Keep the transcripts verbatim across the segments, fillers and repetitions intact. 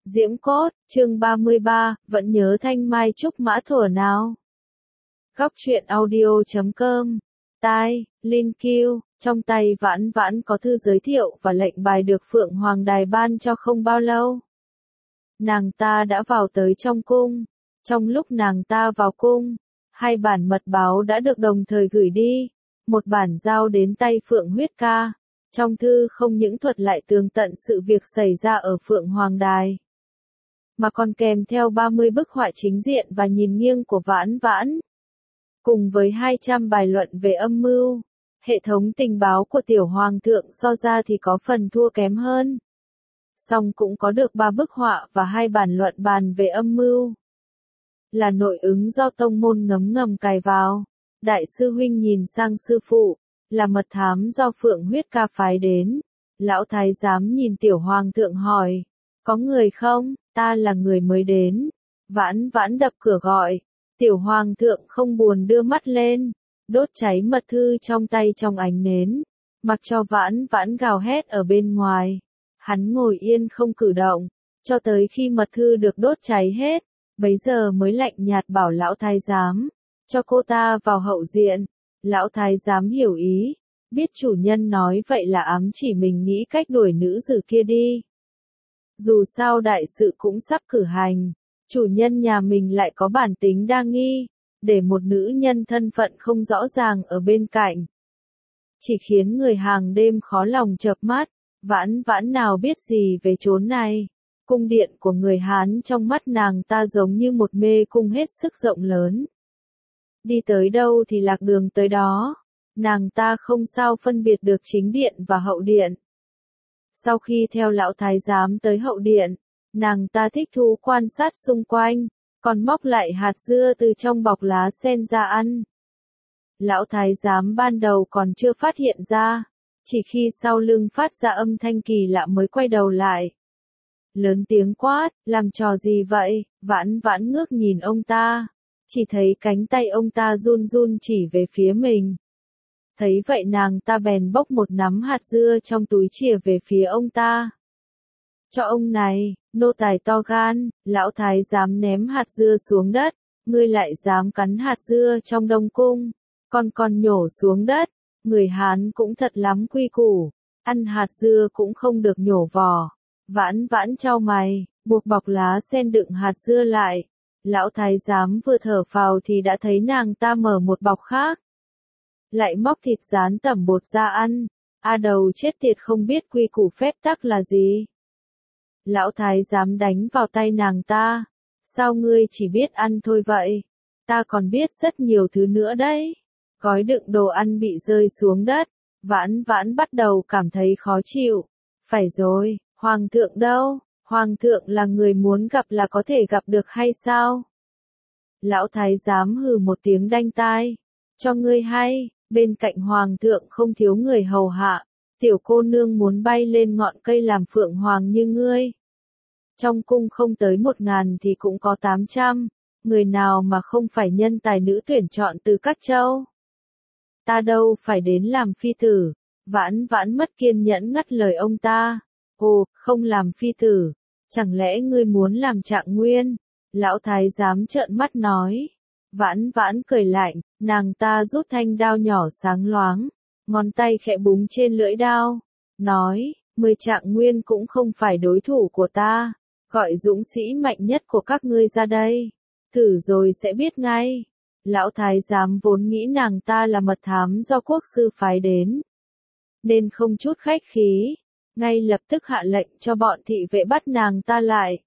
Diễm Cốt, chương ba mươi ba, vẫn nhớ thanh mai trúc mã thuở nào. Góc truyện audio chấm com. Tai, Linh Kiêu, trong tay Vãn Vãn có thư giới thiệu và lệnh bài được Phượng Hoàng Đài ban cho không bao lâu. Nàng ta đã vào tới trong cung. Trong lúc nàng ta vào cung, hai bản mật báo đã được đồng thời gửi đi. Một bản giao đến tay Phượng Huyết Ca. Trong thư không những thuật lại tường tận sự việc xảy ra ở Phượng Hoàng Đài, mà còn kèm theo ba mươi bức họa chính diện và nhìn nghiêng của Vãn Vãn, cùng với hai trăm bài luận về âm mưu. Hệ thống tình báo của tiểu hoàng thượng so ra thì có phần thua kém hơn. Song cũng có được ba bức họa và hai bản luận bàn về âm mưu. Là nội ứng do tông môn ngấm ngầm cài vào. Đại sư huynh nhìn sang sư phụ, là mật thám do Phượng Huyết Ca phái đến. Lão thái giám nhìn tiểu hoàng thượng hỏi, có người không? Ta là người mới đến. Vãn Vãn đập cửa gọi. Tiểu hoàng thượng không buồn đưa mắt lên, đốt cháy mật thư trong tay trong ánh nến, mặc cho Vãn Vãn gào hét ở bên ngoài. Hắn ngồi yên không cử động, cho tới khi mật thư được đốt cháy hết, bấy giờ mới lạnh nhạt bảo lão thái giám, cho cô ta vào hậu diện. Lão thái giám hiểu ý, biết chủ nhân nói vậy là ám chỉ mình nghĩ cách đuổi nữ dử kia đi. Dù sao đại sự cũng sắp cử hành, chủ nhân nhà mình lại có bản tính đa nghi, để một nữ nhân thân phận không rõ ràng ở bên cạnh, chỉ khiến người hàng đêm khó lòng chợp mắt. Vãn Vãn nào biết gì về chốn này. Cung điện của người Hán trong mắt nàng ta giống như một mê cung hết sức rộng lớn. Đi tới đâu thì lạc đường tới đó. Nàng ta không sao phân biệt được chính điện và hậu điện. Sau khi theo lão thái giám tới hậu điện, nàng ta thích thú quan sát xung quanh, còn móc lại hạt dưa từ trong bọc lá sen ra ăn. Lão thái giám ban đầu còn chưa phát hiện ra, chỉ khi sau lưng phát ra âm thanh kỳ lạ mới quay đầu lại. Lớn tiếng quát, làm trò gì vậy? Vãn Vãn ngước nhìn ông ta, chỉ thấy cánh tay ông ta run run chỉ về phía mình. Thấy vậy nàng ta bèn bốc một nắm hạt dưa trong túi chìa về phía ông ta. Cho ông này, nô tài to gan. Lão thái giám ném hạt dưa xuống đất. Ngươi lại dám cắn hạt dưa trong đông cung, còn còn nhổ xuống đất. Người Hán cũng thật lắm quy củ, ăn hạt dưa cũng không được nhổ vỏ. Vãn Vãn chau mày, buộc bọc lá sen đựng hạt dưa lại. Lão thái giám vừa thở phào thì đã thấy nàng ta mở một bọc khác, lại móc thịt rán tẩm bột ra ăn. A đầu chết tiệt, không biết quy củ phép tắc là gì. Lão thái giám đánh vào tay nàng ta. Sao ngươi chỉ biết ăn thôi vậy? Ta còn biết rất nhiều thứ nữa đấy. Gói đựng đồ ăn bị rơi xuống đất. Vãn Vãn bắt đầu cảm thấy khó chịu. Phải rồi, hoàng thượng đâu? Hoàng thượng là người muốn gặp là có thể gặp được hay sao? Lão thái giám hừ một tiếng đanh tai. Cho ngươi hay, bên cạnh hoàng thượng không thiếu người hầu hạ. Tiểu cô nương muốn bay lên ngọn cây làm phượng hoàng như ngươi. Trong cung không tới một ngàn thì cũng có tám trăm. Người nào mà không phải nhân tài nữ tuyển chọn từ các châu. Ta đâu phải đến làm phi tử. Vãn Vãn mất kiên nhẫn ngắt lời ông ta. Ồ, không làm phi tử. Chẳng lẽ ngươi muốn làm trạng nguyên? Lão thái giám trợn mắt nói. Vãn Vãn cười lạnh, nàng ta rút thanh đao nhỏ sáng loáng, ngón tay khẽ búng trên lưỡi đao, nói, mười trạng nguyên cũng không phải đối thủ của ta, gọi dũng sĩ mạnh nhất của các ngươi ra đây, thử rồi sẽ biết ngay. Lão thái giám vốn nghĩ nàng ta là mật thám do quốc sư phái đến, nên không chút khách khí, ngay lập tức hạ lệnh cho bọn thị vệ bắt nàng ta lại.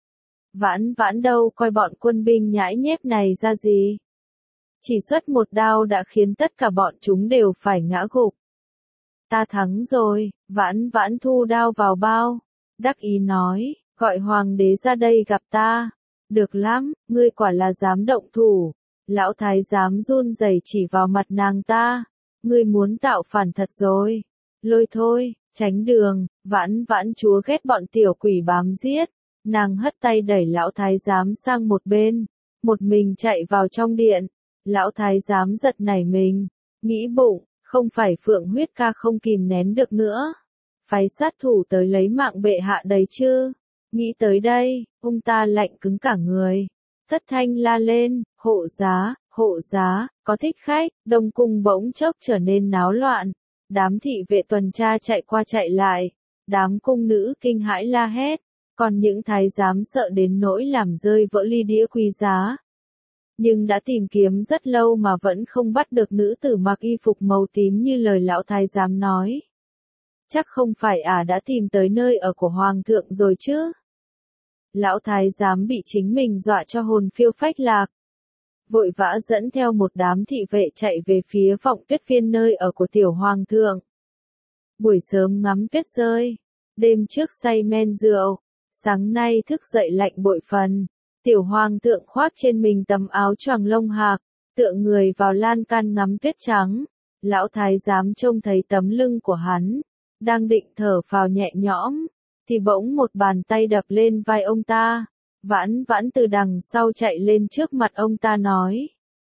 Vãn Vãn đâu coi bọn quân binh nhãi nhép này ra gì. Chỉ xuất một đao đã khiến tất cả bọn chúng đều phải ngã gục. Ta thắng rồi. Vãn Vãn thu đao vào bao, đắc ý nói, gọi hoàng đế ra đây gặp ta. Được lắm, ngươi quả là dám động thủ. Lão thái giám run rẩy chỉ vào mặt nàng ta. Ngươi muốn tạo phản thật rồi. Lôi thôi, tránh đường. Vãn Vãn chúa ghét bọn tiểu quỷ bám giết. Nàng hất tay đẩy lão thái giám sang một bên, một mình chạy vào trong điện. Lão thái giám giật nảy mình, nghĩ bụng, không phải Phượng Huyết Ca không kìm nén được nữa. Phái sát thủ tới lấy mạng bệ hạ đấy chứ. Nghĩ tới đây, ông ta lạnh cứng cả người. Thất thanh la lên, hộ giá, hộ giá, có thích khách, đông cung bỗng chốc trở nên náo loạn. Đám thị vệ tuần tra chạy qua chạy lại, đám cung nữ kinh hãi la hét, còn những thái giám sợ đến nỗi làm rơi vỡ ly đĩa quý giá. Nhưng đã tìm kiếm rất lâu mà vẫn không bắt được nữ tử mặc y phục màu tím như lời lão thái giám nói. Chắc không phải ả à đã tìm tới nơi ở của hoàng thượng rồi chứ? Lão thái giám bị chính mình dọa cho hồn phiêu phách lạc. Vội vã dẫn theo một đám thị vệ chạy về phía Vọng Tuyết Viên nơi ở của tiểu hoàng thượng. Buổi sớm ngắm tuyết rơi, đêm trước say men rượu, sáng nay thức dậy lạnh bội phần. Tiểu hoàng thượng khoác trên mình tấm áo choàng lông hạc, tựa người vào lan can ngắm tuyết trắng. Lão thái giám trông thấy tấm lưng của hắn, đang định thở phào nhẹ nhõm, thì bỗng một bàn tay đập lên vai ông ta. Vãn Vãn từ đằng sau chạy lên trước mặt ông ta nói.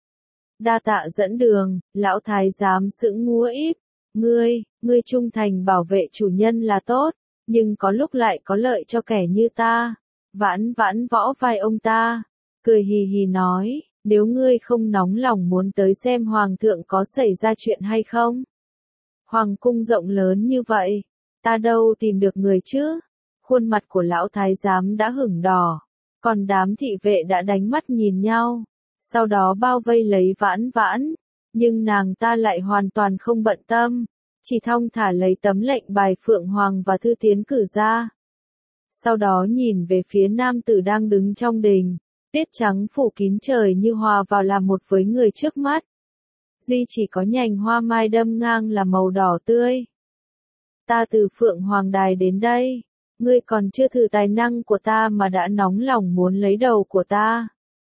Đa tạ dẫn đường, lão thái giám sững múa íp. Ngươi, ngươi trung thành bảo vệ chủ nhân là tốt, nhưng có lúc lại có lợi cho kẻ như ta. Vãn Vãn võ vai ông ta, cười hì hì nói, nếu ngươi không nóng lòng muốn tới xem hoàng thượng có xảy ra chuyện hay không. Hoàng cung rộng lớn như vậy, ta đâu tìm được người chứ? Khuôn mặt của lão thái giám đã hửng đỏ, còn đám thị vệ đã đánh mắt nhìn nhau, sau đó bao vây lấy Vãn Vãn, nhưng nàng ta lại hoàn toàn không bận tâm, chỉ thong thả lấy tấm lệnh bài phượng hoàng và thư tiến cử ra. Sau đó nhìn về phía nam tử đang đứng trong đình, tuyết trắng phủ kín trời như hòa vào làm một với người trước mắt. Duy chỉ có nhành hoa mai đâm ngang là màu đỏ tươi. Ta từ Phượng Hoàng Đài đến đây, ngươi còn chưa thử tài năng của ta mà đã nóng lòng muốn lấy đầu của ta.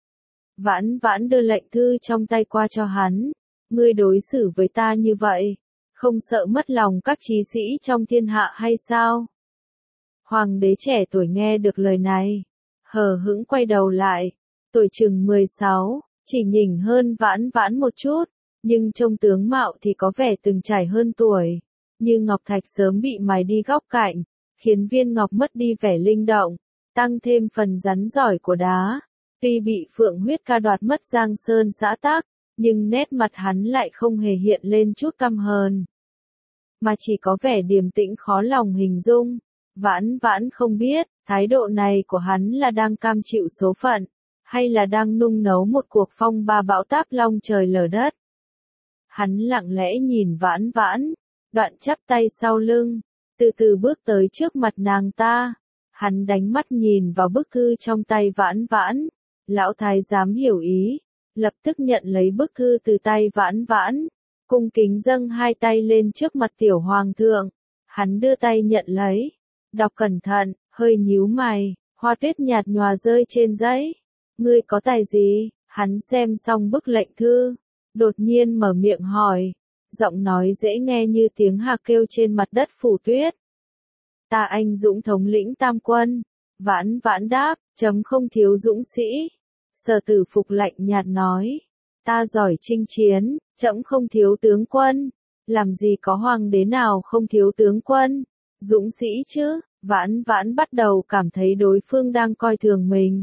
Vãn Vãn đưa lệnh thư trong tay qua cho hắn, ngươi đối xử với ta như vậy, không sợ mất lòng các trí sĩ trong thiên hạ hay sao? Hoàng đế trẻ tuổi nghe được lời này, hờ hững quay đầu lại, tuổi chừng mười sáu, chỉ nhỉnh hơn Vãn Vãn một chút, nhưng trông tướng mạo thì có vẻ từng trải hơn tuổi, như ngọc thạch sớm bị mài đi góc cạnh, khiến viên ngọc mất đi vẻ linh động, tăng thêm phần rắn giỏi của đá. Tuy bị Phượng Huyết Ca đoạt mất Giang Sơn xã tắc, nhưng nét mặt hắn lại không hề hiện lên chút căm hờn, mà chỉ có vẻ điềm tĩnh khó lòng hình dung. Vãn Vãn không biết, thái độ này của hắn là đang cam chịu số phận, hay là đang nung nấu một cuộc phong ba bão táp long trời lở đất. Hắn lặng lẽ nhìn Vãn Vãn, đoạn chắp tay sau lưng, từ từ bước tới trước mặt nàng ta. Hắn đánh mắt nhìn vào bức thư trong tay Vãn Vãn. Lão thái giám hiểu ý, lập tức nhận lấy bức thư từ tay Vãn Vãn, cung kính dâng hai tay lên trước mặt tiểu hoàng thượng. Hắn đưa tay nhận lấy, đọc cẩn thận, hơi nhíu mày, hoa tuyết nhạt nhòa rơi trên giấy. Ngươi có tài gì? Hắn xem xong bức lệnh thư, đột nhiên mở miệng hỏi, giọng nói dễ nghe như tiếng hạc kêu trên mặt đất phủ tuyết. Ta anh dũng thống lĩnh tam quân. Vãn Vãn đáp, chấm không thiếu dũng sĩ. Sở Tử Phục lạnh nhạt nói, ta giỏi chinh chiến, chấm không thiếu tướng quân. Làm gì có hoàng đế nào không thiếu tướng quân, dũng sĩ chứ? Vãn Vãn bắt đầu cảm thấy đối phương đang coi thường mình.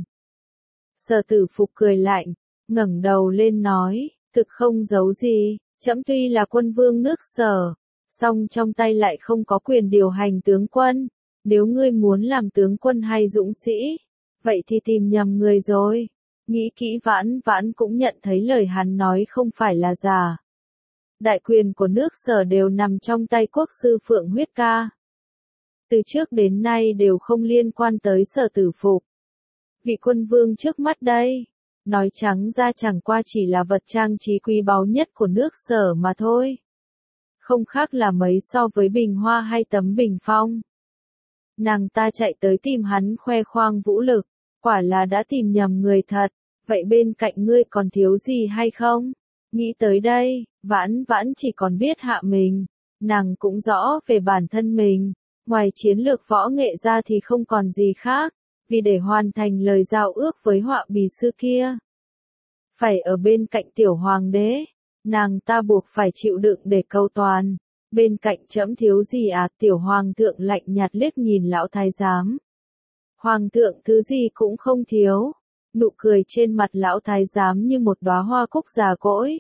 Sở Tử Phục cười lạnh, ngẩng đầu lên nói, thực không giấu gì, trẫm tuy là quân vương nước Sở, song trong tay lại không có quyền điều hành tướng quân. Nếu ngươi muốn làm tướng quân hay dũng sĩ, vậy thì tìm nhầm người rồi. Nghĩ kỹ Vãn Vãn cũng nhận thấy lời hắn nói không phải là giả. Đại quyền của nước Sở đều nằm trong tay quốc sư Phượng Huyết Ca. Từ trước đến nay đều không liên quan tới Sở Tử Phục. Vị quân vương trước mắt đây, nói trắng ra chẳng qua chỉ là vật trang trí quý báu nhất của nước Sở mà thôi. Không khác là mấy so với bình hoa hay tấm bình phong. Nàng ta chạy tới tìm hắn khoe khoang vũ lực, quả là đã tìm nhầm người thật. Vậy bên cạnh ngươi còn thiếu gì hay không? Nghĩ tới đây, Vãn Vãn chỉ còn biết hạ mình. Nàng cũng rõ về bản thân mình, ngoài chiến lược võ nghệ ra thì không còn gì khác, vì để hoàn thành lời giao ước với họa bì sư kia, phải ở bên cạnh tiểu hoàng đế, nàng ta buộc phải chịu đựng để cầu toàn. Bên cạnh trẫm thiếu gì à? Tiểu hoàng thượng lạnh nhạt liếc nhìn lão thái giám. Hoàng thượng thứ gì cũng không thiếu. Nụ cười trên mặt lão thái giám như một đóa hoa cúc già cỗi.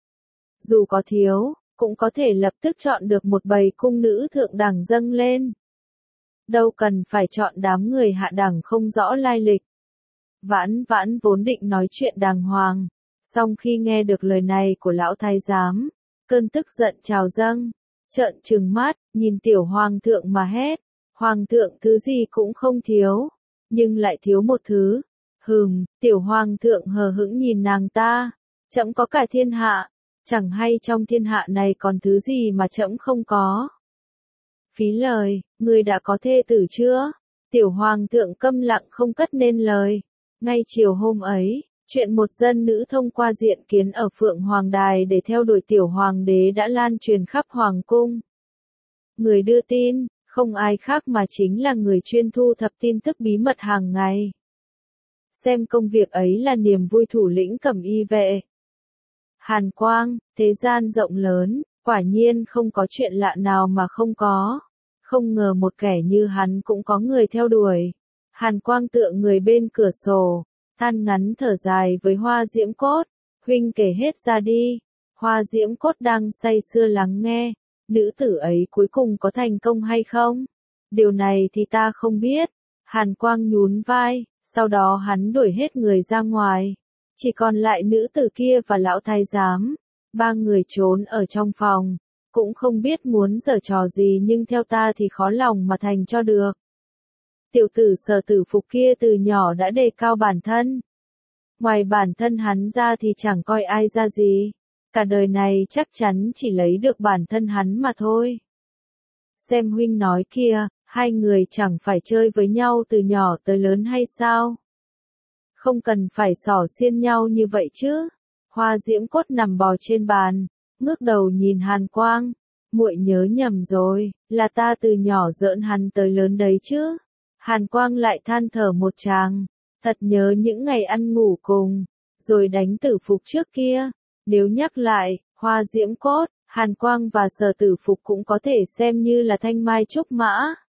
Dù có thiếu, cũng có thể lập tức chọn được một bầy cung nữ thượng đẳng dâng lên. Đâu cần phải chọn đám người hạ đẳng không rõ lai lịch. Vãn vãn vốn định nói chuyện đàng hoàng, song khi nghe được lời này của lão thái giám, cơn tức giận trào dâng, trợn trừng mắt, nhìn tiểu hoàng thượng mà hét, hoàng thượng thứ gì cũng không thiếu, nhưng lại thiếu một thứ. Hừm, tiểu hoàng thượng hờ hững nhìn nàng ta, trẫm có cả thiên hạ, chẳng hay trong thiên hạ này còn thứ gì mà trẫm không có. Phí lời, ngươi đã có thê tử chưa? Tiểu hoàng thượng câm lặng không cất nên lời. Ngay chiều hôm ấy, chuyện một dân nữ thông qua diện kiến ở Phượng Hoàng Đài để theo đuổi tiểu hoàng đế đã lan truyền khắp hoàng cung. Người đưa tin, không ai khác mà chính là người chuyên thu thập tin tức bí mật hàng ngày. Xem công việc ấy là niềm vui thủ lĩnh cẩm y vệ. Hàn Quang, thế gian rộng lớn, quả nhiên không có chuyện lạ nào mà không có. Không ngờ một kẻ như hắn cũng có người theo đuổi. Hàn Quang tựa người bên cửa sổ, than ngắn thở dài với Hoa Diễm Cốt. Huynh kể hết ra đi. Hoa Diễm Cốt đang say sưa lắng nghe. Nữ tử ấy cuối cùng có thành công hay không? Điều này thì ta không biết. Hàn Quang nhún vai, sau đó hắn đuổi hết người ra ngoài. Chỉ còn lại nữ tử kia và lão thái giám. Ba người trốn ở trong phòng. Cũng không biết muốn giở trò gì nhưng theo ta thì khó lòng mà thành cho được. Tiểu tử Sở Tử Phục kia từ nhỏ đã đề cao bản thân. Ngoài bản thân hắn ra thì chẳng coi ai ra gì. Cả đời này chắc chắn chỉ lấy được bản thân hắn mà thôi. Xem huynh nói kia, hai người chẳng phải chơi với nhau từ nhỏ tới lớn hay sao? Không cần phải xỏ xiên nhau như vậy chứ. Hoa Diễm Cốt nằm bò trên bàn, ngước đầu nhìn Hàn Quang. Muội nhớ nhầm rồi, là ta từ nhỏ giỡn hắn tới lớn đấy chứ. Hàn Quang lại than thở một tràng, thật nhớ những ngày ăn ngủ cùng, rồi đánh Tử Phục trước kia. Nếu nhắc lại, Hoa Diễm Cốt, Hàn Quang và Sở Tử Phục cũng có thể xem như là thanh mai trúc mã.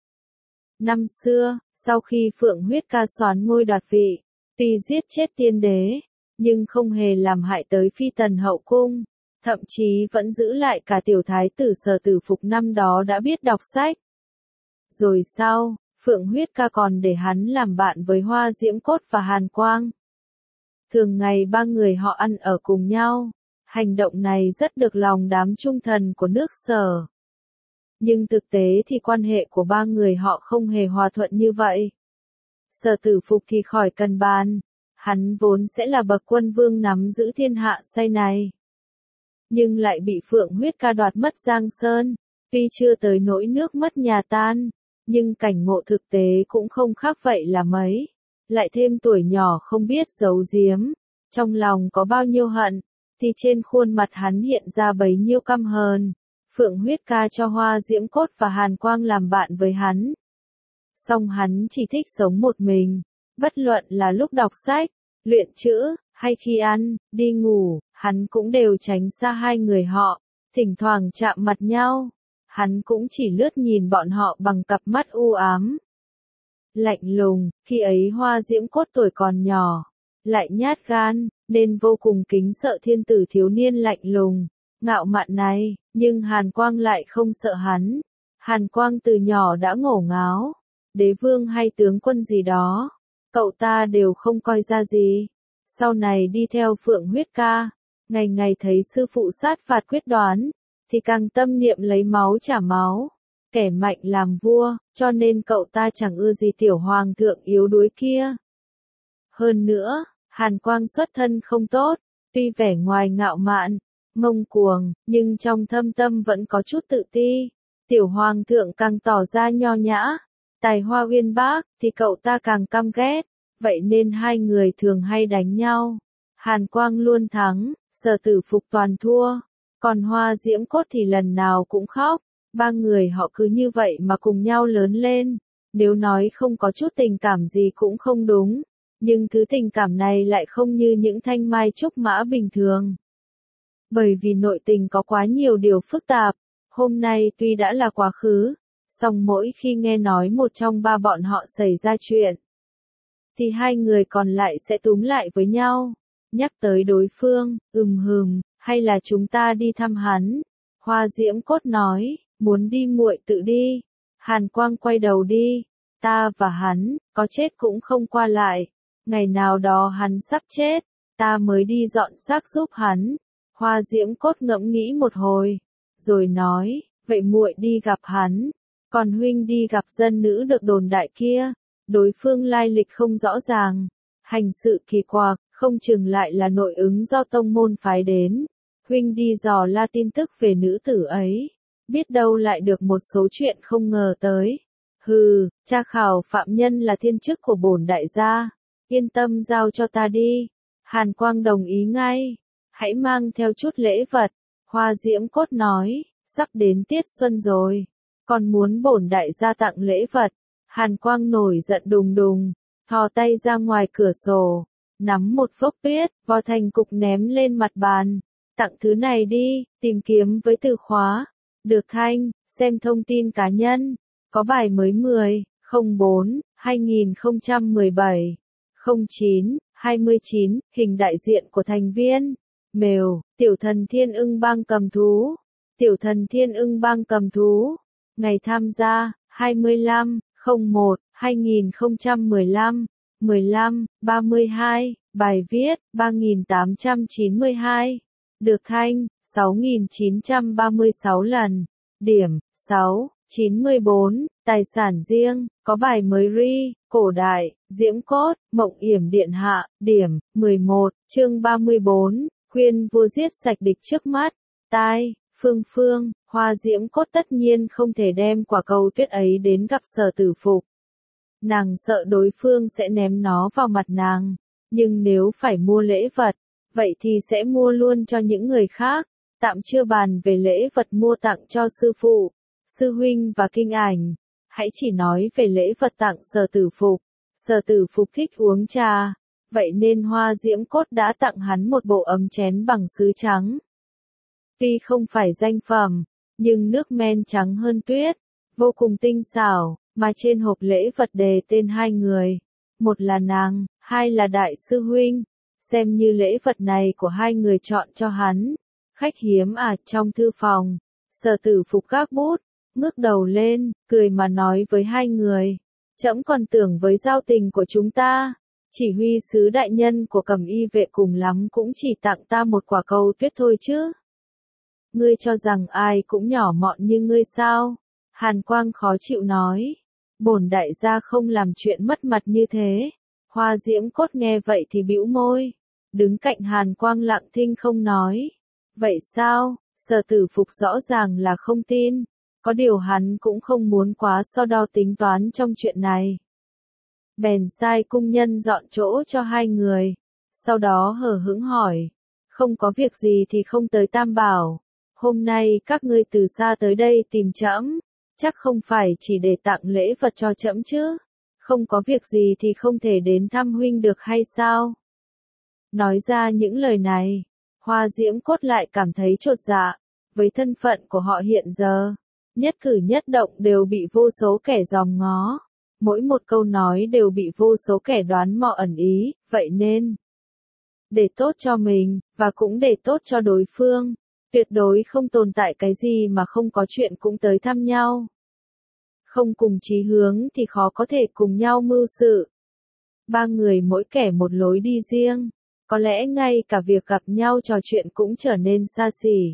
Năm xưa, sau khi Phượng Huyết Ca soán ngôi đoạt vị, tuy giết chết tiên đế, nhưng không hề làm hại tới phi tần hậu cung, thậm chí vẫn giữ lại cả tiểu thái tử Sở Tử Phục năm đó đã biết đọc sách. Rồi sau, Phượng Huyết Ca còn để hắn làm bạn với Hoa Diễm Cốt và Hàn Quang. Thường ngày ba người họ ăn ở cùng nhau, hành động này rất được lòng đám trung thần của nước Sở. Nhưng thực tế thì quan hệ của ba người họ không hề hòa thuận như vậy. Sở Tử Phục thì khỏi cần bàn, hắn vốn sẽ là bậc quân vương nắm giữ thiên hạ say này. Nhưng lại bị Phượng Huyết Ca đoạt mất Giang Sơn, tuy chưa tới nỗi nước mất nhà tan, nhưng cảnh ngộ thực tế cũng không khác vậy là mấy. Lại thêm tuổi nhỏ không biết giấu giếm, trong lòng có bao nhiêu hận, thì trên khuôn mặt hắn hiện ra bấy nhiêu căm hờn. Phượng Huyết Ca cho Hoa Diễm Cốt và Hàn Quang làm bạn với hắn. Song hắn chỉ thích sống một mình, bất luận là lúc đọc sách, luyện chữ, hay khi ăn, đi ngủ, hắn cũng đều tránh xa hai người họ, thỉnh thoảng chạm mặt nhau. Hắn cũng chỉ lướt nhìn bọn họ bằng cặp mắt u ám. Lạnh lùng, khi ấy Hoa Diễm Cốt tuổi còn nhỏ, lại nhát gan, nên vô cùng kính sợ thiên tử thiếu niên lạnh lùng, ngạo mạn này, nhưng Hàn Quang lại không sợ hắn. Hàn Quang từ nhỏ đã ngổ ngáo, đế vương hay tướng quân gì đó, cậu ta đều không coi ra gì. Sau này đi theo Phượng Huyết Ca, ngày ngày thấy sư phụ sát phạt quyết đoán, thì càng tâm niệm lấy máu trả máu, kẻ mạnh làm vua, cho nên cậu ta chẳng ưa gì tiểu hoàng thượng yếu đuối kia. Hơn nữa, Hàn Quang xuất thân không tốt, tuy vẻ ngoài ngạo mạn, ngông cuồng, nhưng trong thâm tâm vẫn có chút tự ti. Tiểu hoàng thượng càng tỏ ra nho nhã, tài hoa uyên bác, thì cậu ta càng căm ghét, vậy nên hai người thường hay đánh nhau. Hàn Quang luôn thắng, Sở Tử Phục toàn thua, còn Hoa Diễm Cốt thì lần nào cũng khóc. Ba người họ cứ như vậy mà cùng nhau lớn lên, nếu nói không có chút tình cảm gì cũng không đúng, nhưng thứ tình cảm này lại không như những thanh mai trúc mã bình thường. Bởi vì nội tình có quá nhiều điều phức tạp, hôm nay tuy đã là quá khứ, song mỗi khi nghe nói một trong ba bọn họ xảy ra chuyện, thì hai người còn lại sẽ túm lại với nhau. Nhắc tới đối phương, ừm hừm, hay là chúng ta đi thăm hắn. Hoa Diễm Cốt nói, muốn đi muội tự đi. Hàn Quang quay đầu đi, ta và hắn, có chết cũng không qua lại. Ngày nào đó hắn sắp chết, ta mới đi dọn xác giúp hắn. Hoa Diễm Cốt ngẫm nghĩ một hồi, rồi nói, vậy muội đi gặp hắn, còn huynh đi gặp dân nữ được đồn đại kia. Đối phương lai lịch không rõ ràng, hành sự kỳ quặc, không chừng lại là nội ứng do tông môn phái đến. Huynh đi dò la tin tức về nữ tử ấy, biết đâu lại được một số chuyện không ngờ tới. Hừ, tra khảo phạm nhân là thiên chức của bổn đại gia, yên tâm giao cho ta đi. Hàn Quang đồng ý ngay, hãy mang theo chút lễ vật. Hoa Diễm Cốt nói, sắp đến tiết xuân rồi, còn muốn bổn đại gia tặng lễ vật. Hàn Quang nổi giận đùng đùng, thò tay ra ngoài cửa sổ, nắm một phốc viết, vò thành cục ném lên mặt bàn. Tặng thứ này đi, tìm kiếm với từ khóa. Được Thanh, xem thông tin cá nhân. Có bài mới mười, không bốn, hai nghìn không trăm mười bảy, không chín, hai mươi chín, hình đại diện của thành viên. Mèo, tiểu thần thiên ưng bang cầm thú. Tiểu thần thiên ưng bang cầm thú. Ngày tham gia, hai mươi lăm, không một, hai nghìn không trăm mười lăm, mười lăm, ba mươi hai, bài viết, ba nghìn tám trăm chín mươi hai. Được Thanh, sáu nghìn chín trăm ba mươi sáu lần. Điểm, sáu, chín mươi bốn, tài sản riêng, có bài mới ri, cổ đại, Diễm Cốt, Mộng Yểm Điện Hạ, điểm, mười một, chương ba mươi bốn, khuyên vua giết sạch địch trước mắt. Tai, Phương Phương, Hoa Diễm Cốt tất nhiên không thể đem quả cầu tuyết ấy đến gặp Sở Tử Phục. Nàng sợ đối phương sẽ ném nó vào mặt nàng, nhưng nếu phải mua lễ vật, vậy thì sẽ mua luôn cho những người khác. Tạm chưa bàn về lễ vật mua tặng cho sư phụ, sư huynh và kinh ảnh, hãy chỉ nói về lễ vật tặng Sở Tử Phục. Sở Tử Phục thích uống trà, vậy nên Hoa Diễm Cốt đã tặng hắn một bộ ấm chén bằng sứ trắng. Tuy không phải danh phẩm, nhưng nước men trắng hơn tuyết, vô cùng tinh xảo, mà trên hộp lễ vật đề tên hai người. Một là nàng, hai là đại sư huynh. Xem như lễ vật này của hai người chọn cho hắn. Khách hiếm à, trong thư phòng. Sở Tử Phục gác bút, ngước đầu lên, cười mà nói với hai người. Trẫm còn tưởng với giao tình của chúng ta, chỉ huy sứ đại nhân của Cẩm Y vệ cùng lắm cũng chỉ tặng ta một quả cầu tuyết thôi chứ. Ngươi cho rằng ai cũng nhỏ mọn như ngươi sao? Hàn Quang khó chịu nói. Bổn đại gia không làm chuyện mất mặt như thế. Hoa Diễm Cốt nghe vậy thì bĩu môi, đứng cạnh Hàn Quang lặng thinh không nói. Vậy sao? Sở Tử Phục rõ ràng là không tin, có điều hắn cũng không muốn quá so đo tính toán trong chuyện này. Bèn sai cung nhân dọn chỗ cho hai người, sau đó hờ hững hỏi, không có việc gì thì không tới Tam Bảo, hôm nay các ngươi từ xa tới đây tìm trẫm, chắc không phải chỉ để tặng lễ vật cho trẫm chứ? Không có việc gì thì không thể đến thăm huynh được hay sao? Nói ra những lời này, Hoa Diễm Cốt lại cảm thấy chột dạ, với thân phận của họ hiện giờ, nhất cử nhất động đều bị vô số kẻ dòm ngó, mỗi một câu nói đều bị vô số kẻ đoán mò ẩn ý, vậy nên, để tốt cho mình, và cũng để tốt cho đối phương, tuyệt đối không tồn tại cái gì mà không có chuyện cũng tới thăm nhau. Không cùng chí hướng thì khó có thể cùng nhau mưu sự. Ba người mỗi kẻ một lối đi riêng, có lẽ ngay cả việc gặp nhau trò chuyện cũng trở nên xa xỉ.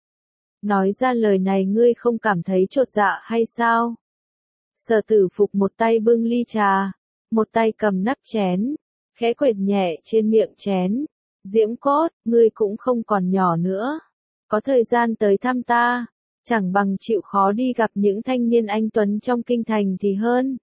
Nói ra lời này ngươi không cảm thấy chột dạ hay sao? Sở Tử Phục một tay bưng ly trà, một tay cầm nắp chén, khẽ quệt nhẹ trên miệng chén. Diễm Cốt, ngươi cũng không còn nhỏ nữa, có thời gian tới thăm ta, chẳng bằng chịu khó đi gặp những thanh niên anh tuấn trong kinh thành thì hơn.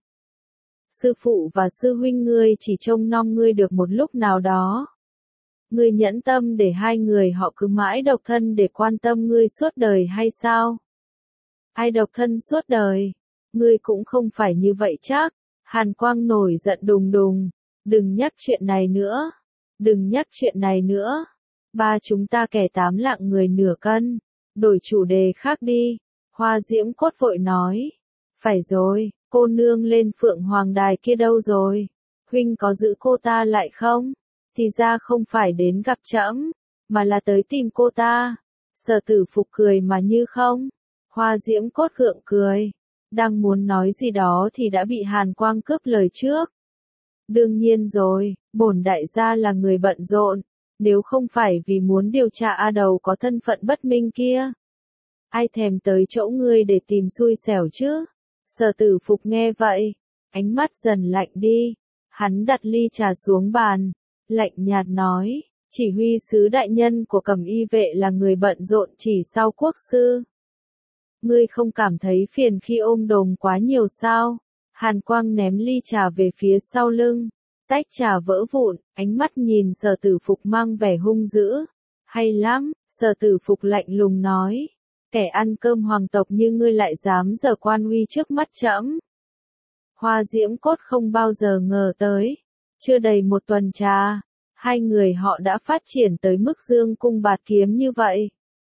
Sư phụ và sư huynh ngươi chỉ trông nom ngươi được một lúc nào đó. Ngươi nhẫn tâm để hai người họ cứ mãi độc thân để quan tâm ngươi suốt đời hay sao? Ai độc thân suốt đời? Ngươi cũng không phải như vậy chắc. Hàn Quang nổi giận đùng đùng. Đừng nhắc chuyện này nữa. Đừng nhắc chuyện này nữa. Ba chúng ta kẻ tám lạng người nửa cân. Đổi chủ đề khác đi. Hoa Diễm Cốt vội nói. Phải rồi, cô nương lên Phượng Hoàng Đài kia đâu rồi? huynh có giữ cô ta lại không? Thì ra không phải đến gặp trẫm, mà là tới tìm cô ta. Sở Tử Phục cười mà như không. Hoa Diễm Cốt gượng cười, đang muốn nói gì đó thì đã bị Hàn Quang cướp lời trước. Đương nhiên rồi, bổn đại gia là người bận rộn, nếu không phải vì muốn điều tra A Đầu có thân phận bất minh kia, ai thèm tới chỗ ngươi để tìm xui xẻo chứ? Sở Tử Phục nghe vậy, ánh mắt dần lạnh đi, hắn đặt ly trà xuống bàn, lạnh nhạt nói, chỉ huy sứ đại nhân của Cẩm Y vệ là người bận rộn chỉ sau quốc sư. Ngươi không cảm thấy phiền khi ôm đồm quá nhiều sao? Hàn Quang ném ly trà về phía sau lưng, tách trà vỡ vụn, ánh mắt nhìn Sở Tử Phục mang vẻ hung dữ. Hay lắm, Sở Tử Phục lạnh lùng nói, kẻ ăn cơm hoàng tộc như ngươi lại dám giở quan uy trước mắt trẫm. Hoa Diễm Cốt không bao giờ ngờ tới, chưa đầy một tuần trà, hai người họ đã phát triển tới mức dương cung bạt kiếm như vậy.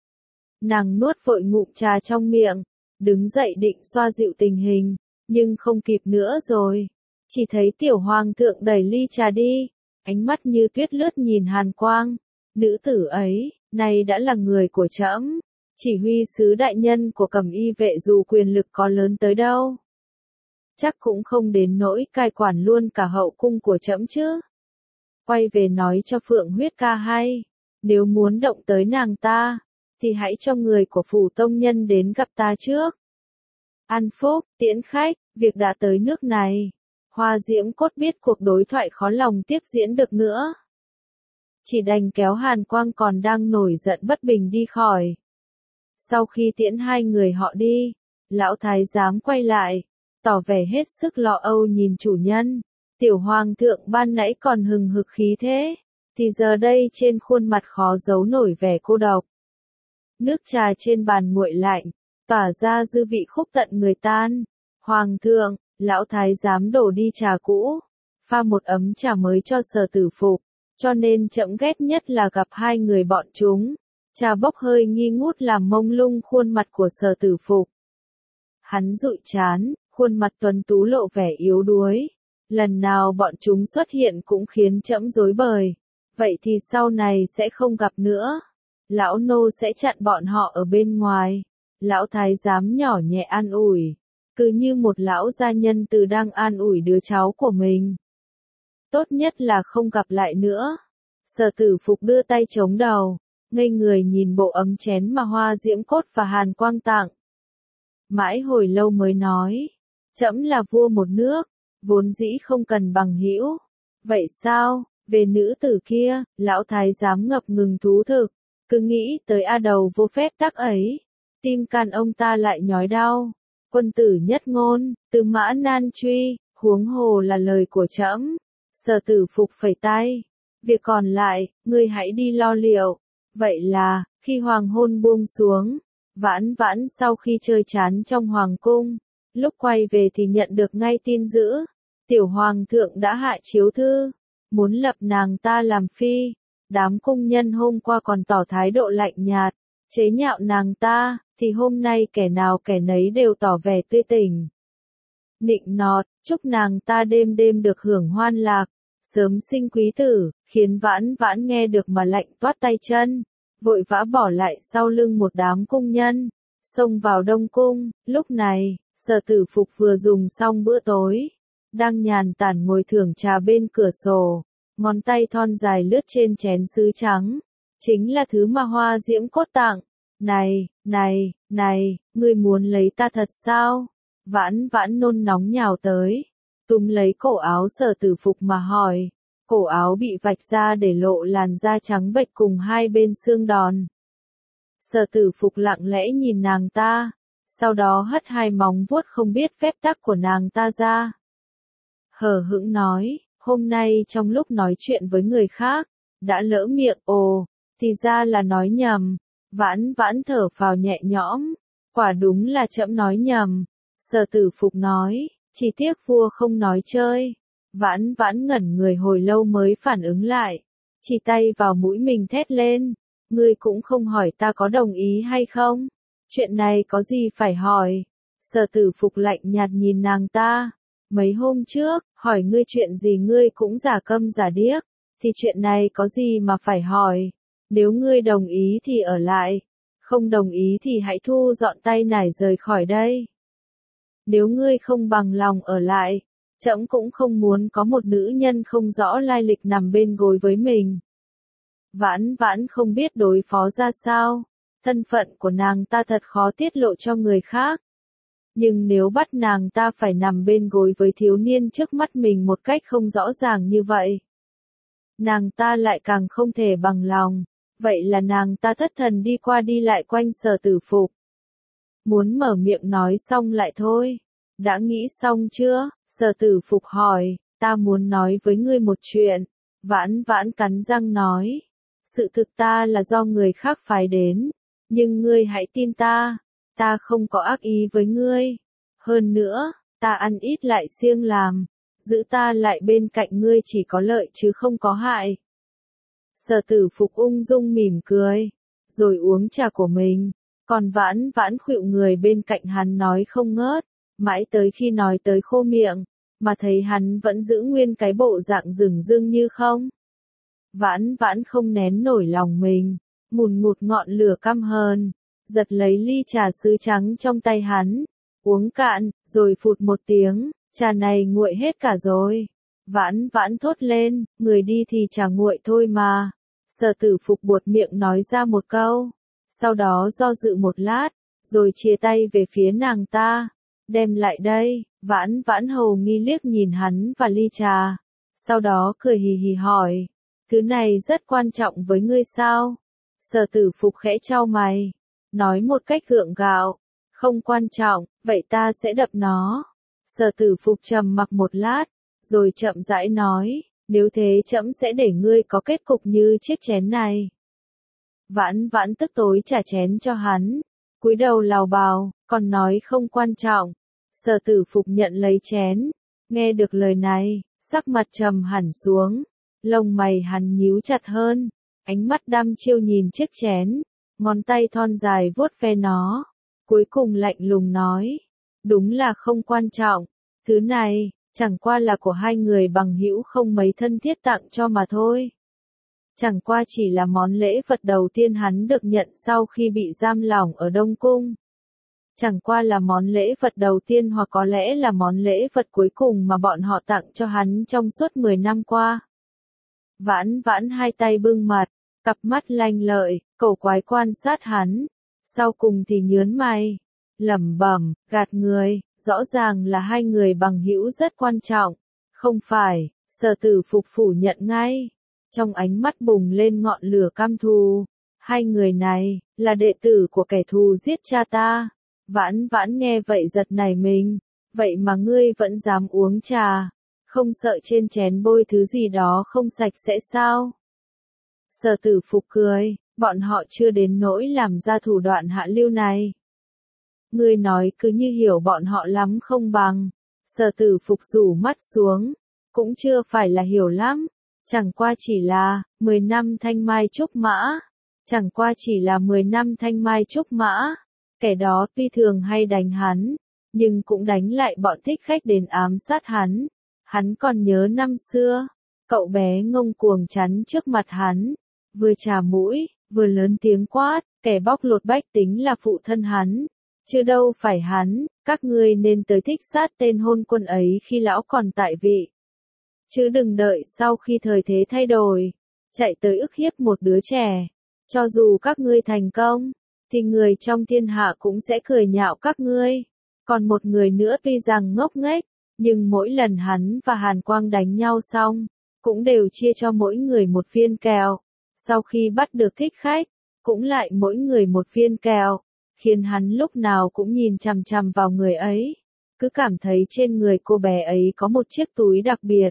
Nàng nuốt vội ngụm trà trong miệng, đứng dậy định xoa dịu tình hình, nhưng không kịp nữa rồi. Chỉ thấy tiểu hoàng thượng đẩy ly trà đi, ánh mắt như tuyết lướt nhìn Hàn Quang. Nữ tử ấy, này đã là người của trẫm, chỉ huy sứ đại nhân của Cẩm Y vệ dù quyền lực có lớn tới đâu, chắc cũng không đến nỗi cai quản luôn cả hậu cung của trẫm chứ. Quay về nói cho Phượng Huyết ca hay, nếu muốn động tới nàng ta, thì hãy cho người của phủ tông nhân đến gặp ta trước. An phúc, tiễn khách, việc đã tới nước này. Hoa Diễm Cốt biết cuộc đối thoại khó lòng tiếp diễn được nữa, chỉ đành kéo Hàn Quang còn đang nổi giận bất bình đi khỏi. Sau khi tiễn hai người họ đi, lão thái giám quay lại, tỏ vẻ hết sức lo âu nhìn chủ nhân. Tiểu hoàng thượng ban nãy còn hừng hực khí thế, thì giờ đây trên khuôn mặt khó giấu nổi vẻ cô độc. Nước trà trên bàn nguội lạnh, tỏa ra dư vị khúc tận người tan. Hoàng thượng, lão thái giám đổ đi trà cũ, pha một ấm trà mới cho Sở Tử Phục, cho nên trẫm ghét nhất là gặp hai người bọn chúng. Trà bốc hơi nghi ngút làm mông lung khuôn mặt của Sở Tử Phục. Hắn dụi trán, khuôn mặt tuấn tú lộ vẻ yếu đuối. Lần nào bọn chúng xuất hiện cũng khiến trẫm rối bời. Vậy thì sau này sẽ không gặp nữa. Lão nô sẽ chặn bọn họ ở bên ngoài. Lão thái giám nhỏ nhẹ an ủi, cứ như một lão gia nhân từ đang an ủi đứa cháu của mình. Tốt nhất là không gặp lại nữa. Sở Tử Phục đưa tay chống đầu, ngây người nhìn bộ ấm chén mà Hoa Diễm Cốt và Hàn Quang tặng. Mãi hồi lâu mới nói, trẫm là vua một nước, vốn dĩ không cần bằng hữu. Vậy sao, về nữ tử kia, lão thái giám ngập ngừng thú thực, cứ nghĩ tới A Đầu vô phép tắc ấy, tim can ông ta lại nhói đau. Quân tử nhất ngôn, từ mã nan truy, huống hồ là lời của trẫm. Sở Tử Phục phẩy tay, việc còn lại, ngươi hãy đi lo liệu. Vậy là, khi hoàng hôn buông xuống, vãn vãn sau khi chơi chán trong hoàng cung, lúc quay về thì nhận được ngay tin dữ, tiểu hoàng thượng đã hạ chiếu thư, muốn lập nàng ta làm phi. Đám cung nhân hôm qua còn tỏ thái độ lạnh nhạt, chế nhạo nàng ta, thì hôm nay kẻ nào kẻ nấy đều tỏ vẻ tươi tỉnh. Nịnh nọt, chúc nàng ta đêm đêm được hưởng hoan lạc, sớm sinh quý tử, khiến vãn vãn nghe được mà lạnh toát tay chân, vội vã bỏ lại sau lưng một đám cung nhân, xông vào Đông Cung. Lúc này, Sở Tử Phục vừa dùng xong bữa tối, đang nhàn tản ngồi thưởng trà bên cửa sổ, ngón tay thon dài lướt trên chén sứ trắng, chính là thứ mà Hoa Diễm Cốt tặng. Này, này, này, ngươi muốn lấy ta thật sao? Vãn vãn nôn nóng nhào tới, túm lấy cổ áo Sở Tử Phục mà hỏi. Cổ áo bị vạch ra để lộ làn da trắng bệch cùng hai bên xương đòn. Sở Tử Phục lặng lẽ nhìn nàng ta, sau đó hất hai móng vuốt không biết phép tắc của nàng ta ra. Hờ hững nói, hôm nay trong lúc nói chuyện với người khác, đã lỡ miệng, ồ, thì ra là nói nhầm. Vãn vãn thở phào nhẹ nhõm, quả đúng là trẫm nói nhầm. Sở Tử Phục nói, chỉ tiếc vua không nói chơi. Vãn vãn ngẩn người hồi lâu mới phản ứng lại, chỉ tay vào mũi mình thét lên, ngươi cũng không hỏi ta có đồng ý hay không? Chuyện này có gì phải hỏi? Sở Tử Phục lạnh nhạt nhìn nàng ta, Mấy hôm trước, hỏi ngươi chuyện gì ngươi cũng giả câm giả điếc, thì chuyện này có gì mà phải hỏi. Nếu ngươi đồng ý thì ở lại, không đồng ý thì hãy thu dọn tay nải rời khỏi đây. Nếu ngươi không bằng lòng ở lại, trẫm cũng không muốn có một nữ nhân không rõ lai lịch nằm bên gối với mình. Vãn Vãn không biết đối phó ra sao, thân phận của nàng ta thật khó tiết lộ cho người khác. Nhưng nếu bắt nàng ta phải nằm bên gối với thiếu niên trước mắt mình một cách không rõ ràng như vậy, nàng ta lại càng không thể bằng lòng. Vậy là nàng ta thất thần đi qua đi lại quanh Sở Tử Phục. Muốn mở miệng nói xong lại thôi. Đã nghĩ xong chưa? Sở Tử Phục hỏi, ta muốn nói với ngươi một chuyện. Vãn Vãn cắn răng nói, sự thực ta là do người khác phái đến, nhưng ngươi hãy tin ta, ta không có ác ý với ngươi. Hơn nữa, ta ăn ít lại siêng làm, giữ ta lại bên cạnh ngươi chỉ có lợi chứ không có hại. Sở Tử Phục ung dung mỉm cười, rồi uống trà của mình, còn Vãn Vãn khuỵu người bên cạnh hắn nói không ngớt, mãi tới khi nói tới khô miệng, mà thấy hắn vẫn giữ nguyên cái bộ dạng dửng dưng như không. Vãn Vãn không nén nổi lòng mình, mùn ngụt ngọn lửa căm hờn, giật lấy ly trà sứ trắng trong tay hắn, uống cạn, rồi phụt một tiếng, trà này nguội hết cả rồi. Vãn Vãn thốt lên, người đi thì trà nguội thôi mà. Sở Tử Phục buột miệng nói ra một câu, sau đó do dự một lát, rồi chia tay về phía nàng ta, đem lại đây. Vãn Vãn hầu nghi liếc nhìn hắn và ly trà, sau đó cười hì hì hỏi, thứ này rất quan trọng với ngươi sao? Sở Tử Phục khẽ chau mày, nói một cách gượng gạo, không quan trọng, vậy ta sẽ đập nó. Sở Tử Phục trầm mặc một lát, rồi chậm rãi nói, nếu thế trẫm sẽ để ngươi có kết cục như chiếc chén này. Vãn Vãn tức tối trả chén cho hắn, cúi đầu lào bào, còn nói không quan trọng. Sở Tử Phục nhận lấy chén, nghe được lời này, sắc mặt trầm hẳn xuống, lông mày hắn nhíu chặt hơn, ánh mắt đăm chiêu nhìn chiếc chén, ngón tay thon dài vuốt ve nó, cuối cùng lạnh lùng nói, đúng là không quan trọng, thứ này chẳng qua là của hai người bằng hữu không mấy thân thiết tặng cho mà thôi. Chẳng qua chỉ là món lễ vật đầu tiên hắn được nhận sau khi bị giam lỏng ở Đông Cung. Chẳng qua là món lễ vật đầu tiên hoặc có lẽ là món lễ vật cuối cùng mà bọn họ tặng cho hắn trong suốt mười năm qua. Vãn Vãn hai tay bưng mặt, cặp mắt lanh lợi, cầu quái quan sát hắn. Sau cùng thì nhớn mày, lẩm bẩm, gạt người, rõ ràng là hai người bằng hữu rất quan trọng. Không phải, Sở Tử Phục phủ nhận ngay. Trong ánh mắt bùng lên ngọn lửa căm thù. Hai người này, là đệ tử của kẻ thù giết cha ta. Vãn Vãn nghe vậy giật nảy mình. Vậy mà ngươi vẫn dám uống trà. Không sợ trên chén bôi thứ gì đó không sạch sẽ sao? Sở Tử Phục cười, bọn họ chưa đến nỗi làm ra thủ đoạn hạ lưu này. Ngươi nói cứ như hiểu bọn họ lắm không bằng. Sở Tử Phục rủ mắt xuống, cũng chưa phải là hiểu lắm. Chẳng qua chỉ là, mười năm thanh mai trúc mã. Chẳng qua chỉ là mười năm thanh mai trúc mã. Kẻ đó tuy thường hay đánh hắn, nhưng cũng đánh lại bọn thích khách đến ám sát hắn. Hắn còn nhớ năm xưa, cậu bé ngông cuồng chắn trước mặt hắn, vừa chà mũi, vừa lớn tiếng quát, kẻ bóc lột bách tính là phụ thân hắn, chứ đâu phải hắn, các ngươi nên tới thích sát tên hôn quân ấy khi lão còn tại vị. Chứ đừng đợi sau khi thời thế thay đổi, chạy tới ức hiếp một đứa trẻ. Cho dù các ngươi thành công, thì người trong thiên hạ cũng sẽ cười nhạo các ngươi. Còn một người nữa tuy rằng ngốc nghếch, nhưng mỗi lần hắn và Hàn Quang đánh nhau xong, cũng đều chia cho mỗi người một viên kẹo. Sau khi bắt được thích khách, cũng lại mỗi người một viên kẹo, khiến hắn lúc nào cũng nhìn chằm chằm vào người ấy. Cứ cảm thấy trên người cô bé ấy có một chiếc túi đặc biệt.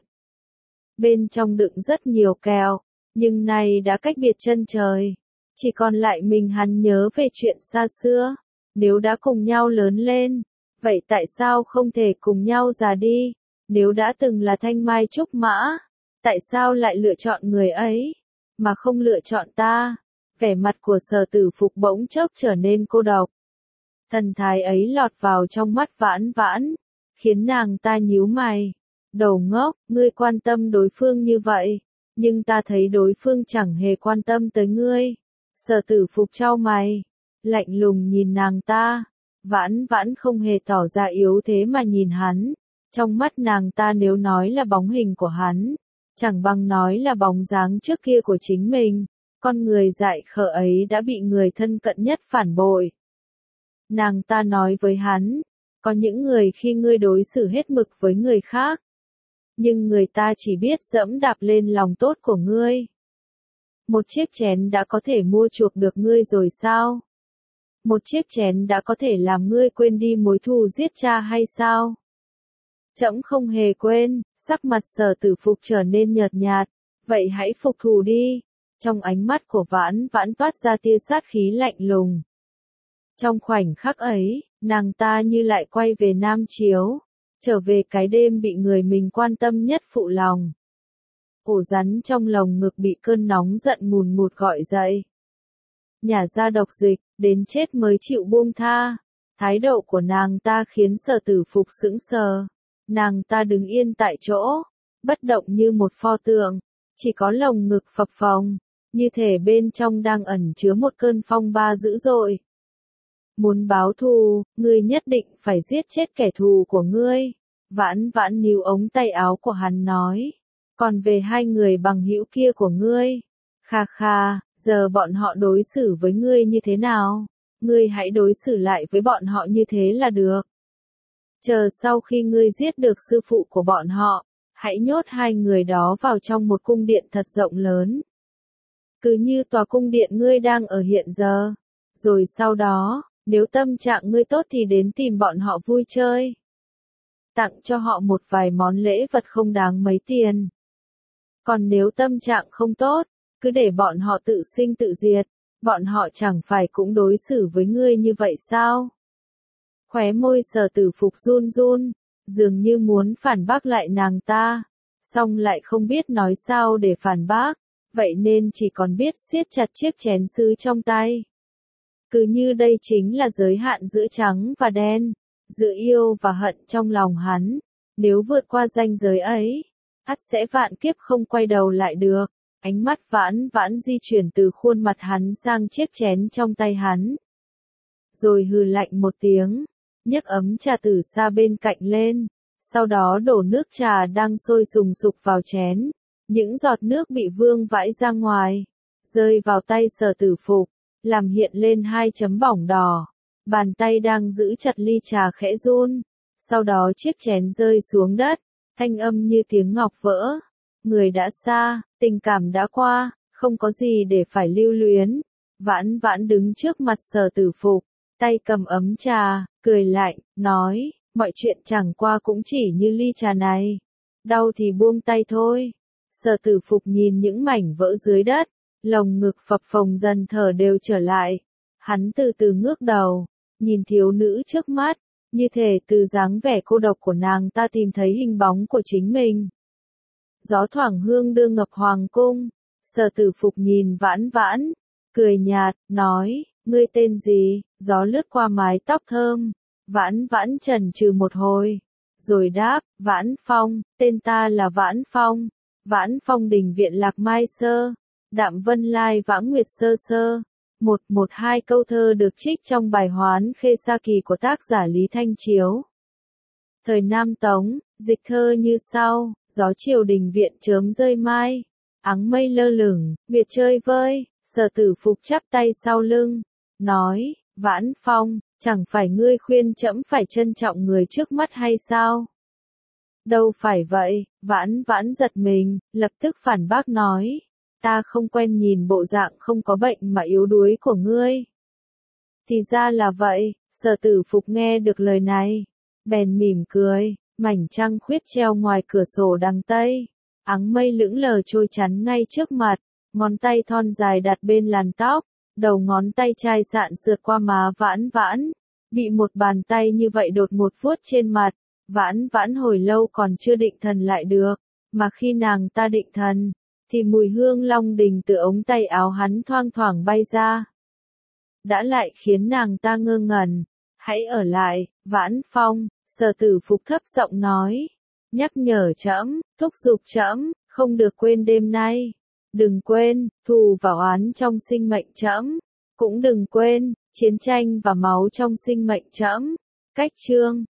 Bên trong đựng rất nhiều kẹo, nhưng nay đã cách biệt chân trời. Chỉ còn lại mình hắn nhớ về chuyện xa xưa. Nếu đã cùng nhau lớn lên, vậy tại sao không thể cùng nhau già đi? Nếu đã từng là thanh mai trúc mã, tại sao lại lựa chọn người ấy, mà không lựa chọn ta? Vẻ mặt của Sở Tử Phục bỗng chốc trở nên cô độc. Thần thái ấy lọt vào trong mắt Vãn Vãn, khiến nàng ta nhíu mày. Đầu ngốc, ngươi quan tâm đối phương như vậy, nhưng ta thấy đối phương chẳng hề quan tâm tới ngươi. Sở Tử Phục chau mày, lạnh lùng nhìn nàng ta. Vãn Vãn không hề tỏ ra yếu thế mà nhìn hắn. Trong mắt nàng ta nếu nói là bóng hình của hắn, chẳng bằng nói là bóng dáng trước kia của chính mình. Con người dại khờ ấy đã bị người thân cận nhất phản bội. Nàng ta nói với hắn, có những người khi ngươi đối xử hết mực với người khác, nhưng người ta chỉ biết dẫm đạp lên lòng tốt của ngươi. Một chiếc chén đã có thể mua chuộc được ngươi rồi sao? Một chiếc chén đã có thể làm ngươi quên đi mối thù giết cha hay sao? Trẫm không hề quên. Sắc mặt Sở Tử Phục trở nên nhợt nhạt. Vậy hãy phục thù đi. Trong ánh mắt của Vãn Vãn toát ra tia sát khí lạnh lùng. Trong khoảnh khắc ấy, nàng ta như lại quay về Nam Chiếu, trở về cái đêm bị người mình quan tâm nhất phụ lòng. Ổ rắn trong lồng ngực bị cơn nóng giận ngùn ngụt gọi dậy. Nhả ra độc dịch, đến chết mới chịu buông tha. Thái độ của nàng ta khiến Sở Tử Phục sững sờ. Nàng ta đứng yên tại chỗ, bất động như một pho tượng, chỉ có lồng ngực phập phồng, như thể bên trong đang ẩn chứa một cơn phong ba dữ dội. Muốn báo thù, ngươi nhất định phải giết chết kẻ thù của ngươi. Vãn Vãn níu ống tay áo của hắn nói. Còn về hai người bằng hữu kia của ngươi, kha kha, giờ bọn họ đối xử với ngươi như thế nào? Ngươi hãy đối xử lại với bọn họ như thế là được. Chờ sau khi ngươi giết được sư phụ của bọn họ, hãy nhốt hai người đó vào trong một cung điện thật rộng lớn. Cứ như tòa cung điện ngươi đang ở hiện giờ. Rồi sau đó, nếu tâm trạng ngươi tốt thì đến tìm bọn họ vui chơi. Tặng cho họ một vài món lễ vật không đáng mấy tiền. Còn nếu tâm trạng không tốt, cứ để bọn họ tự sinh tự diệt. Bọn họ chẳng phải cũng đối xử với ngươi như vậy sao? Khóe môi Sở Tử Phục run run, dường như muốn phản bác lại nàng ta, song lại không biết nói sao để phản bác, vậy nên chỉ còn biết siết chặt chiếc chén sứ trong tay. Cứ như đây chính là giới hạn giữa trắng và đen, giữa yêu và hận trong lòng hắn, nếu vượt qua ranh giới ấy, ắt sẽ vạn kiếp không quay đầu lại được. Ánh mắt Vãn Vãn di chuyển từ khuôn mặt hắn sang chiếc chén trong tay hắn. Rồi hừ lạnh một tiếng, nhấc ấm trà từ xa bên cạnh lên, sau đó đổ nước trà đang sôi sùng sục vào chén. Những giọt nước bị vương vãi ra ngoài, rơi vào tay Sở Tử Phục, làm hiện lên hai chấm bỏng đỏ. Bàn tay đang giữ chặt ly trà khẽ run, sau đó chiếc chén rơi xuống đất, thanh âm như tiếng ngọc vỡ. Người đã xa, tình cảm đã qua, không có gì để phải lưu luyến. Vãn Vãn đứng trước mặt Sở Tử Phục, tay cầm ấm trà, cười lạnh, nói, mọi chuyện chẳng qua cũng chỉ như ly trà này. Đau thì buông tay thôi. Sở Tử Phục nhìn những mảnh vỡ dưới đất, lồng ngực phập phồng dần thở đều trở lại. Hắn từ từ ngước đầu, nhìn thiếu nữ trước mắt, như thể từ dáng vẻ cô độc của nàng ta tìm thấy hình bóng của chính mình. Gió thoảng hương đưa ngập hoàng cung, Sở Tử Phục nhìn Vãn Vãn, cười nhạt, nói, ngươi tên gì? Gió lướt qua mái tóc thơm. Vãn Vãn chần chừ một hồi, rồi đáp, Vãn Phong, tên ta là Vãn Phong. Vãn Phong đình viện Lạc Mai Sơ, Đạm Vân Lai Vãng Nguyệt Sơ Sơ. Một một hai câu thơ được trích trong bài Hoán Khê Sa Kỳ của tác giả Lý Thanh Chiếu. Thời Nam Tống, dịch thơ như sau, gió chiều đình viện chớm rơi mai, áng mây lơ lửng, biệt chơi vơi. Sở Tử Phục chắp tay sau lưng, nói, Vãn Phong, chẳng phải ngươi khuyên trẫm phải trân trọng người trước mắt hay sao? Đâu phải vậy. Vãn Vãn giật mình, lập tức phản bác nói, ta không quen nhìn bộ dạng không có bệnh mà yếu đuối của ngươi. Thì ra là vậy. Sở Tử Phục nghe được lời này, bèn mỉm cười. Mảnh trăng khuyết treo ngoài cửa sổ đằng tây, áng mây lững lờ trôi chắn ngay trước mặt, ngón tay thon dài đặt bên làn tóc, đầu ngón tay chai sạn sượt qua má Vãn Vãn, bị một bàn tay như vậy đột ngột vuốt trên mặt. Vãn Vãn hồi lâu còn chưa định thần lại được, mà khi nàng ta định thần, thì mùi hương long đình từ ống tay áo hắn thoang thoảng bay ra. Đã lại khiến nàng ta ngơ ngẩn. Hãy ở lại, Vãn Phong. Sở Tử Phục thấp giọng nói, nhắc nhở trẫm, thúc giục trẫm, không được quên đêm nay. Đừng quên, thù và oán trong sinh mệnh trẫm, cũng đừng quên, chiến tranh và máu trong sinh mệnh trẫm. Cách chương